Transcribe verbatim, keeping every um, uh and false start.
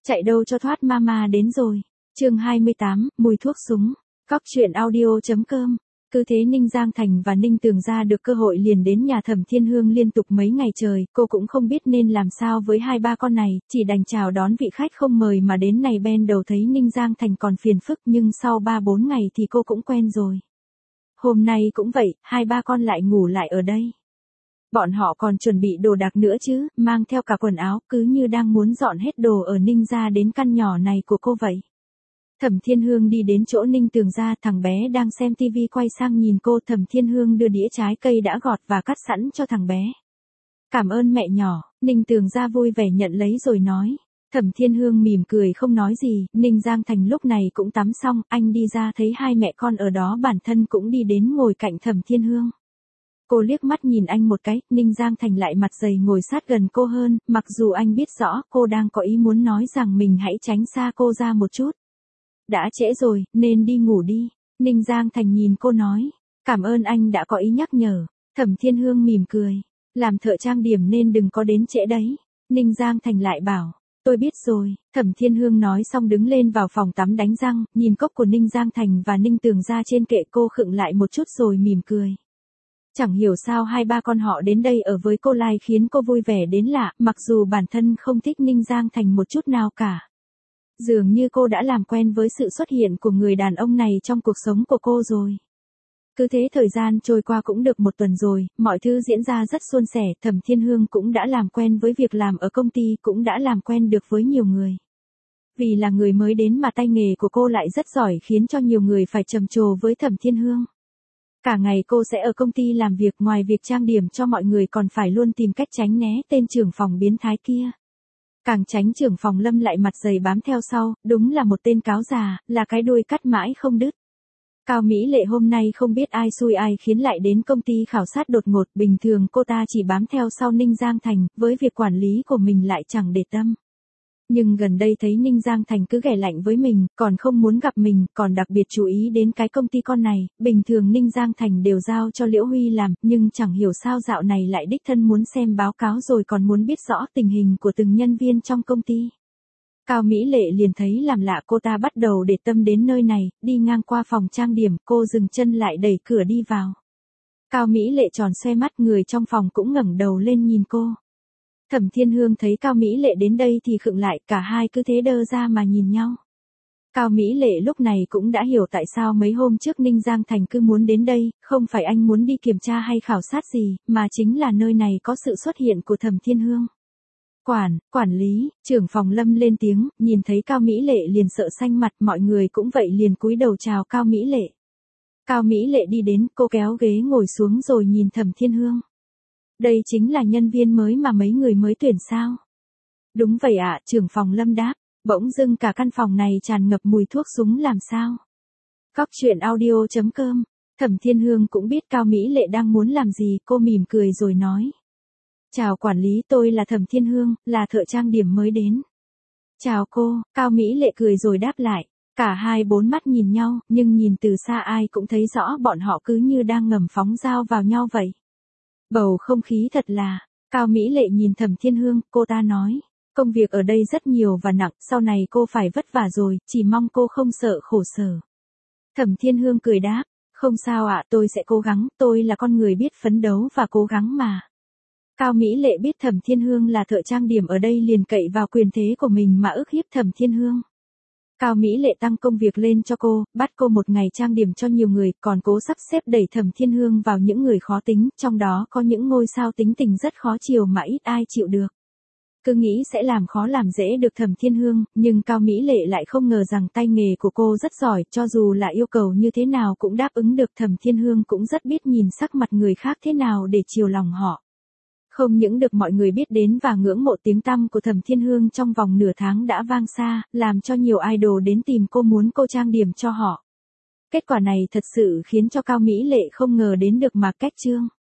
Chạy đâu cho thoát mama đến rồi. Chương hai mươi tám, mùi thuốc súng. Cóc truyện audio chấm com. Cứ thế Ninh Giang Thành và Ninh Tường ra được cơ hội liền đến nhà Thẩm Thiên Hương liên tục mấy ngày trời, cô cũng không biết nên làm sao với hai ba con này, chỉ đành chào đón vị khách không mời mà đến này ben đầu thấy Ninh Giang Thành còn phiền phức nhưng sau ba bốn ngày thì cô cũng quen rồi. Hôm nay cũng vậy, hai ba con lại ngủ lại ở đây. Bọn họ còn chuẩn bị đồ đạc nữa chứ, mang theo cả quần áo, cứ như đang muốn dọn hết đồ ở Ninh gia đến căn nhỏ này của cô vậy. Thẩm Thiên Hương đi đến chỗ Ninh Tường ra, thằng bé đang xem tivi quay sang nhìn cô. Thẩm Thiên Hương đưa đĩa trái cây đã gọt và cắt sẵn cho thằng bé. Cảm ơn mẹ nhỏ, Ninh Tường ra vui vẻ nhận lấy rồi nói. Thẩm Thiên Hương mỉm cười không nói gì. Ninh Giang Thành lúc này cũng tắm xong, anh đi ra thấy hai mẹ con ở đó, bản thân cũng đi đến ngồi cạnh Thẩm Thiên Hương. Cô liếc mắt nhìn anh một cái, Ninh Giang Thành lại mặt dày ngồi sát gần cô hơn, mặc dù anh biết rõ cô đang có ý muốn nói rằng mình hãy tránh xa cô ra một chút. Đã trễ rồi, nên đi ngủ đi. Ninh Giang Thành nhìn cô nói. Cảm ơn anh đã có ý nhắc nhở. Thẩm Thiên Hương mỉm cười. Làm thợ trang điểm nên đừng có đến trễ đấy. Ninh Giang Thành lại bảo. Tôi biết rồi. Thẩm Thiên Hương nói xong đứng lên vào phòng tắm đánh răng, nhìn cốc của Ninh Giang Thành và Ninh Tường ra trên kệ, cô khựng lại một chút rồi mỉm cười. Chẳng hiểu sao hai ba con họ đến đây ở với cô lại khiến cô vui vẻ đến lạ, mặc dù bản thân không thích Ninh Giang Thành một chút nào cả. Dường như cô đã làm quen với sự xuất hiện của người đàn ông này trong cuộc sống của cô rồi. Cứ thế thời gian trôi qua cũng được một tuần rồi, mọi thứ diễn ra rất suôn sẻ. Thẩm Thiên Hương cũng đã làm quen với việc làm ở công ty, cũng đã làm quen được với nhiều người. Vì là người mới đến mà tay nghề của cô lại rất giỏi khiến cho nhiều người phải trầm trồ với Thẩm Thiên Hương. Cả ngày cô sẽ ở công ty làm việc, ngoài việc trang điểm cho mọi người còn phải luôn tìm cách tránh né tên trưởng phòng biến thái kia. Càng tránh trưởng phòng Lâm lại mặt dày bám theo sau, đúng là một tên cáo già, là cái đuôi cắt mãi không đứt. Cao Mỹ Lệ hôm nay không biết ai xui ai khiến lại đến công ty khảo sát đột ngột, bình thường cô ta chỉ bám theo sau Ninh Giang Thành, với việc quản lý của mình lại chẳng để tâm. Nhưng gần đây thấy Ninh Giang Thành cứ ghẻ lạnh với mình, còn không muốn gặp mình, còn đặc biệt chú ý đến cái công ty con này, bình thường Ninh Giang Thành đều giao cho Liễu Huy làm, nhưng chẳng hiểu sao dạo này lại đích thân muốn xem báo cáo rồi còn muốn biết rõ tình hình của từng nhân viên trong công ty. Cao Mỹ Lệ liền thấy làm lạ, cô ta bắt đầu để tâm đến nơi này, đi ngang qua phòng trang điểm, cô dừng chân lại đẩy cửa đi vào. Cao Mỹ Lệ tròn xoe mắt, người trong phòng cũng ngẩng đầu lên nhìn cô. Thẩm Thiên Hương thấy Cao Mỹ Lệ đến đây thì khựng lại, cả hai cứ thế đơ ra mà nhìn nhau. Cao Mỹ Lệ lúc này cũng đã hiểu tại sao mấy hôm trước Ninh Giang Thành cứ muốn đến đây, không phải anh muốn đi kiểm tra hay khảo sát gì, mà chính là nơi này có sự xuất hiện của Thẩm Thiên Hương. Quản, quản lý, trưởng phòng Lâm lên tiếng, nhìn thấy Cao Mỹ Lệ liền sợ xanh mặt, mọi người cũng vậy liền cúi đầu chào Cao Mỹ Lệ. Cao Mỹ Lệ đi đến, cô kéo ghế ngồi xuống rồi nhìn Thẩm Thiên Hương. Đây chính là nhân viên mới mà mấy người mới tuyển sao? Đúng vậy ạ, trưởng phòng Lâm đáp. Bỗng dưng cả căn phòng này tràn ngập mùi thuốc súng làm sao? Cóc truyện audio chấm com. Thẩm Thiên Hương cũng biết Cao Mỹ Lệ đang muốn làm gì, cô mỉm cười rồi nói. Chào quản lý, tôi là Thẩm Thiên Hương, là thợ trang điểm mới đến. Chào cô, Cao Mỹ Lệ cười rồi đáp lại. Cả hai bốn mắt nhìn nhau, nhưng nhìn từ xa ai cũng thấy rõ bọn họ cứ như đang ngầm phóng dao vào nhau vậy. Bầu không khí thật là. Cao Mỹ Lệ nhìn Thẩm Thiên Hương, cô ta nói. Công việc ở đây rất nhiều và nặng, sau này cô phải vất vả rồi, chỉ mong cô không sợ khổ sở. Thẩm Thiên Hương cười đáp. Không sao ạ, tôi sẽ cố gắng, tôi là con người biết phấn đấu và cố gắng mà. Cao Mỹ Lệ biết Thẩm Thiên Hương là thợ trang điểm ở đây liền cậy vào quyền thế của mình mà ức hiếp Thẩm Thiên Hương. Cao Mỹ Lệ tăng công việc lên cho cô, bắt cô một ngày trang điểm cho nhiều người, còn cố sắp xếp đẩy Thẩm Thiên Hương vào những người khó tính, trong đó có những ngôi sao tính tình rất khó chiều mà ít ai chịu được. Cứ nghĩ sẽ làm khó làm dễ được Thẩm Thiên Hương, nhưng Cao Mỹ Lệ lại không ngờ rằng tay nghề của cô rất giỏi, cho dù là yêu cầu như thế nào cũng đáp ứng được. Thẩm Thiên Hương cũng rất biết nhìn sắc mặt người khác thế nào để chiều lòng họ. Không những được mọi người biết đến và ngưỡng mộ, tiếng tăm của Thẩm Thiên Hương trong vòng nửa tháng đã vang xa, làm cho nhiều idol đến tìm cô muốn cô trang điểm cho họ. Kết quả này thật sự khiến cho Cao Mỹ Lệ không ngờ đến được mà cách trương.